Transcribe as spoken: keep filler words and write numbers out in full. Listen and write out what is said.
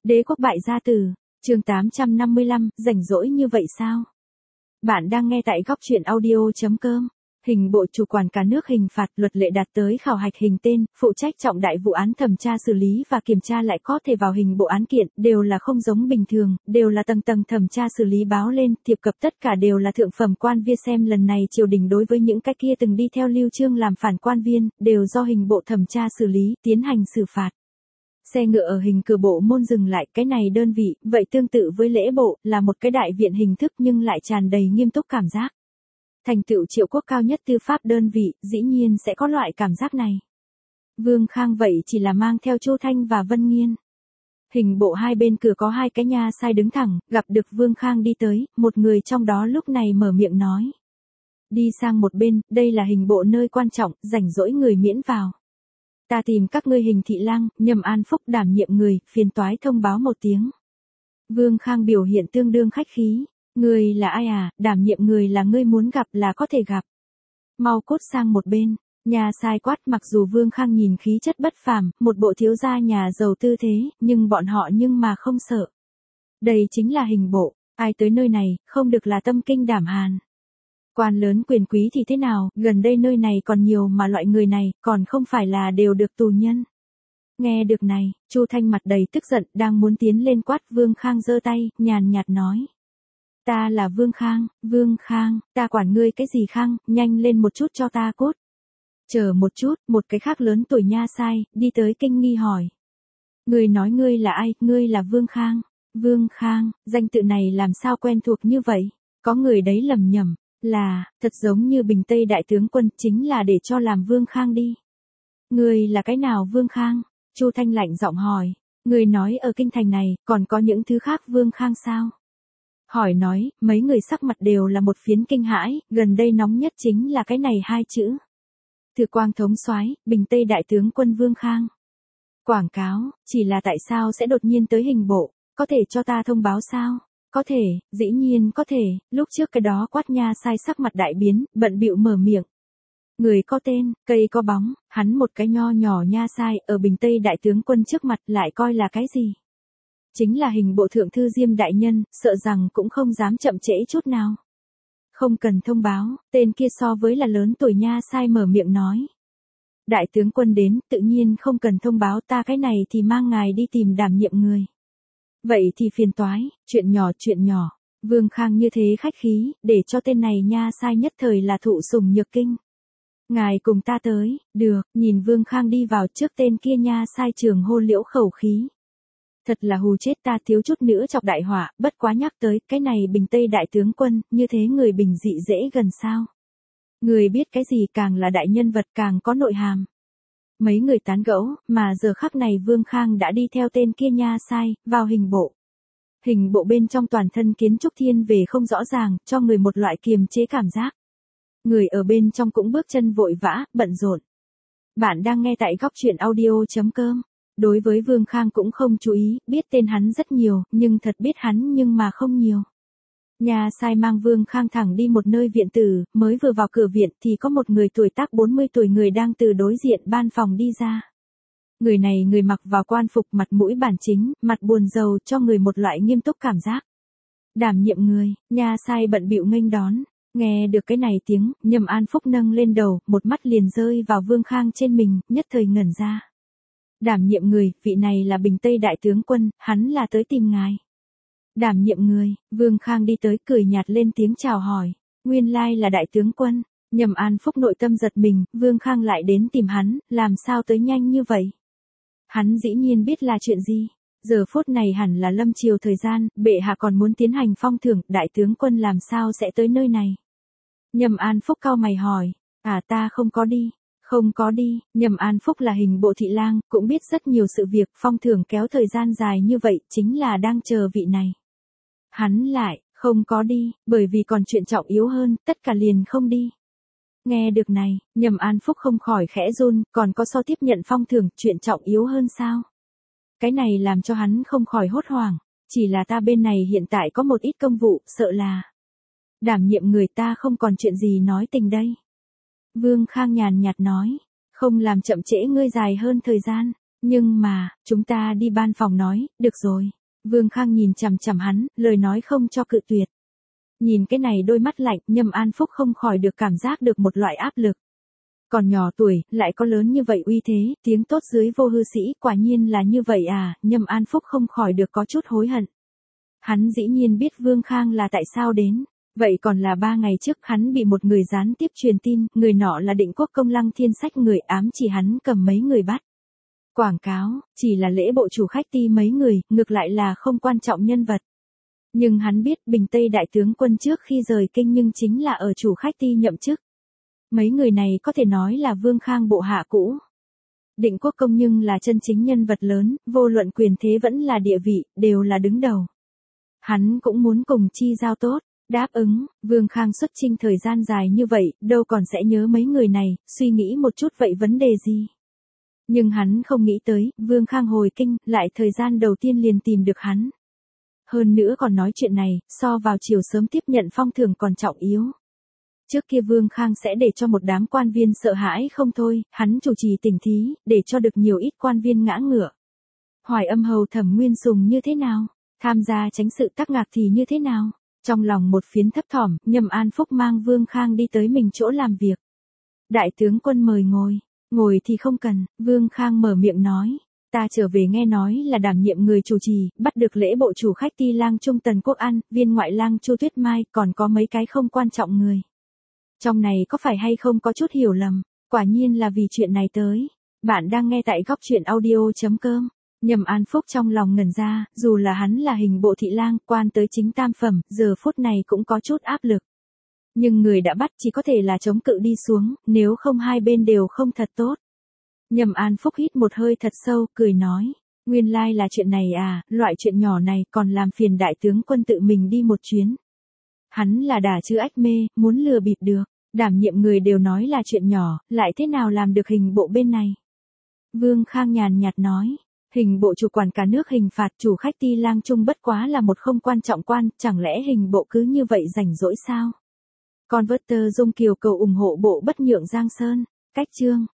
Đế quốc bại gia tử, chương tám trăm năm mươi lăm, rảnh rỗi như vậy sao? Bạn đang nghe tại góc truyện audio.com. Hình bộ chủ quản cả nước hình phạt luật lệ đạt tới khảo hạch hình tên, phụ trách trọng đại vụ án thẩm tra xử lý và kiểm tra lại có thể vào hình bộ án kiện, đều là không giống bình thường, đều là tầng tầng thẩm tra xử lý báo lên, thiệp cập tất cả đều là thượng phẩm quan viên. Xem lần này triều đình đối với những cái kia từng đi theo Lưu Chương làm phản quan viên, đều do hình bộ thẩm tra xử lý, tiến hành xử phạt. Xe ngựa ở hình cửa bộ môn dừng lại, cái này đơn vị, vậy tương tự với lễ bộ, là một cái đại viện hình thức nhưng lại tràn đầy nghiêm túc cảm giác. Thành tựu triệu quốc cao nhất tư pháp đơn vị, dĩ nhiên sẽ có loại cảm giác này. Vương Khang vậy chỉ là mang theo Chu Thanh và Vân Nghiên. Hình bộ hai bên cửa có hai cái nha sai đứng thẳng, gặp được Vương Khang đi tới, một người trong đó lúc này mở miệng nói. Đi sang một bên, đây là hình bộ nơi quan trọng, rảnh rỗi người miễn vào. Ta tìm các ngươi hình thị lang, Nhâm An Phúc đảm nhiệm người, phiền toái thông báo một tiếng. Vương Khang biểu hiện tương đương khách khí. Người là ai à, đảm nhiệm người là ngươi muốn gặp là có thể gặp. Mau cút sang một bên, nhà sai quát. Mặc dù Vương Khang nhìn khí chất bất phàm, một bộ thiếu gia nhà giàu tư thế, nhưng bọn họ nhưng mà không sợ. Đây chính là hình bộ, ai tới nơi này, không được là tâm kinh đảm hàn. Quan lớn quyền quý thì thế nào, gần đây nơi này còn nhiều mà loại người này, còn không phải là đều được tù nhân. Nghe được này, Chu Thanh mặt đầy tức giận, đang muốn tiến lên quát. Vương Khang giơ tay, nhàn nhạt nói. Ta là Vương Khang, Vương Khang, ta quản ngươi cái gì Khang, nhanh lên một chút cho ta cút. Chờ một chút, một cái khác lớn tuổi nha sai, đi tới kinh nghi hỏi. Ngươi nói ngươi là ai, ngươi là Vương Khang, Vương Khang, danh tự này làm sao quen thuộc như vậy, có người đấy lầm nhầm, là, thật giống như Bình Tây đại tướng quân, chính là để cho làm Vương Khang đi. Ngươi là cái nào Vương Khang? Chu Thanh lạnh giọng hỏi, ngươi nói ở kinh thành này, còn có những thứ khác Vương Khang sao? Hỏi nói, mấy người sắc mặt đều là một phiến kinh hãi, gần đây nóng nhất chính là cái này hai chữ. Thừa Quang thống soái, Bình Tây đại tướng quân Vương Khang. Quảng cáo, chỉ là tại sao sẽ đột nhiên tới hình bộ, có thể cho ta thông báo sao? Có thể, dĩ nhiên có thể, lúc trước cái đó quát nha sai sắc mặt đại biến, bận bịu mở miệng. Người có tên, cây có bóng, hắn một cái nho nhỏ nha sai, ở Bình Tây đại tướng quân trước mặt lại coi là cái gì? Chính là hình bộ thượng thư Diêm đại nhân, sợ rằng cũng không dám chậm trễ chút nào. Không cần thông báo, tên kia so với là lớn tuổi nha sai mở miệng nói. Đại tướng quân đến, tự nhiên không cần thông báo, ta cái này thì mang ngài đi tìm đảm nhiệm người. Vậy thì phiền toái, chuyện nhỏ chuyện nhỏ. Vương Khang như thế khách khí, để cho tên này nha sai nhất thời là thụ sủng nhược kinh. Ngài cùng ta tới, được, nhìn Vương Khang đi vào trước tên kia nha sai trường hô liễu khẩu khí. Thật là hù chết ta, thiếu chút nữa chọc đại họa, bất quá nhắc tới, cái này Bình Tây đại tướng quân, như thế người bình dị dễ gần sao. Người biết cái gì càng là đại nhân vật càng có nội hàm. Mấy người tán gẫu, mà giờ khắc này Vương Khang đã đi theo tên kia nha sai, vào hình bộ. Hình bộ bên trong toàn thân kiến trúc thiên về không rõ ràng, cho người một loại kiềm chế cảm giác. Người ở bên trong cũng bước chân vội vã, bận rộn. Bạn đang nghe tại góc truyện audio.com. Đối với Vương Khang cũng không chú ý, biết tên hắn rất nhiều, nhưng thật biết hắn nhưng mà không nhiều. Nhà sai mang Vương Khang thẳng đi một nơi viện tử, mới vừa vào cửa viện thì có một người tuổi tác bốn mươi tuổi người đang từ đối diện ban phòng đi ra. Người này người mặc vào quan phục, mặt mũi bản chính, mặt buồn rầu, cho người một loại nghiêm túc cảm giác. Đảm nhiệm người, nhà sai bận bịu nghênh đón. Nghe được cái này tiếng, Nhâm An Phúc nâng lên đầu, một mắt liền rơi vào Vương Khang trên mình, nhất thời ngẩn ra. Đảm nhiệm người, vị này là Bình Tây đại tướng quân, hắn là tới tìm ngài. Đảm nhiệm người, Vương Khang đi tới cười nhạt lên tiếng chào hỏi, nguyên lai là đại tướng quân. Nhâm An Phúc nội tâm giật mình, Vương Khang lại đến tìm hắn, làm sao tới nhanh như vậy? Hắn dĩ nhiên biết là chuyện gì, giờ phút này hẳn là lâm chiều thời gian, bệ hạ còn muốn tiến hành phong thưởng, đại tướng quân làm sao sẽ tới nơi này? Nhâm An Phúc cau mày hỏi, à ta không có đi. Không có đi, Nhâm An Phúc là hình bộ thị lang, cũng biết rất nhiều sự việc, phong thưởng kéo thời gian dài như vậy, chính là đang chờ vị này. Hắn lại, không có đi, bởi vì còn chuyện trọng yếu hơn, tất cả liền không đi. Nghe được này, Nhâm An Phúc không khỏi khẽ run, còn có so tiếp nhận phong thưởng, chuyện trọng yếu hơn sao? Cái này làm cho hắn không khỏi hốt hoảng, chỉ là ta bên này hiện tại có một ít công vụ, sợ là đảm nhiệm người ta không còn chuyện gì nói tình đây. Vương Khang nhàn nhạt nói, không làm chậm trễ ngươi dài hơn thời gian. Nhưng mà, chúng ta đi ban phòng nói, được rồi. Vương Khang nhìn chằm chằm hắn, lời nói không cho cự tuyệt. Nhìn cái này đôi mắt lạnh, Nhâm An Phúc không khỏi được cảm giác được một loại áp lực. Còn nhỏ tuổi, lại có lớn như vậy uy thế, tiếng tốt dưới vô hư sĩ, quả nhiên là như vậy à, Nhâm An Phúc không khỏi được có chút hối hận. Hắn dĩ nhiên biết Vương Khang là tại sao đến. Vậy còn là ba ngày trước hắn bị một người gián tiếp truyền tin, người nọ là Định Quốc Công Lăng Thiên Sách, người ám chỉ hắn cầm mấy người bắt. Quảng cáo, chỉ là lễ bộ chủ khách ti mấy người, ngược lại là không quan trọng nhân vật. Nhưng hắn biết Bình Tây đại tướng quân trước khi rời kinh nhưng chính là ở chủ khách ti nhậm chức. Mấy người này có thể nói là Vương Khang bộ hạ cũ. Định Quốc Công nhưng là chân chính nhân vật lớn, vô luận quyền thế vẫn là địa vị, đều là đứng đầu. Hắn cũng muốn cùng chi giao tốt. Đáp ứng, Vương Khang xuất chinh thời gian dài như vậy, đâu còn sẽ nhớ mấy người này, suy nghĩ một chút vậy vấn đề gì. Nhưng hắn không nghĩ tới, Vương Khang hồi kinh, lại thời gian đầu tiên liền tìm được hắn. Hơn nữa còn nói chuyện này, so vào chiều sớm tiếp nhận phong thưởng còn trọng yếu. Trước kia Vương Khang sẽ để cho một đám quan viên sợ hãi không thôi, hắn chủ trì tỉnh thí, để cho được nhiều ít quan viên ngã ngửa. Hoài Âm hầu Thẩm Nguyên Sùng như thế nào? Tham gia tránh sự Tắc Ngạc thì như thế nào? Trong lòng một phiến thấp thỏm, Nhâm An Phúc mang Vương Khang đi tới mình chỗ làm việc. Đại tướng quân mời ngồi, ngồi thì không cần, Vương Khang mở miệng nói. Ta trở về nghe nói là đảm nhiệm người chủ trì, bắt được lễ bộ chủ khách ti lang Trung Tần Quốc An, viên ngoại lang Chu Tuyết Mai, còn có mấy cái không quan trọng người. Trong này có phải hay không có chút hiểu lầm, quả nhiên là vì chuyện này tới. Bạn đang nghe tại góc truyện audio chấm com. Nhâm An Phúc trong lòng ngẩn ra, dù là hắn là hình bộ thị lang, quan tới chính tam phẩm, giờ phút này cũng có chút áp lực. Nhưng người đã bắt chỉ có thể là chống cự đi xuống, nếu không hai bên đều không thật tốt. Nhâm An Phúc hít một hơi thật sâu, cười nói, nguyên lai là chuyện này à, loại chuyện nhỏ này còn làm phiền đại tướng quân tự mình đi một chuyến. Hắn là đả chữ ách mê, muốn lừa bịp được, đảm nhiệm người đều nói là chuyện nhỏ, lại thế nào làm được hình bộ bên này. Vương Khang nhàn nhạt nói. Hình bộ chủ quản cả nước hình phạt chủ khách ti lang Trung bất quá là một không quan trọng quan, chẳng lẽ hình bộ cứ như vậy rảnh rỗi sao? Converter Dung Kiều cầu ủng hộ bộ bất nhượng Giang Sơn, cách chương.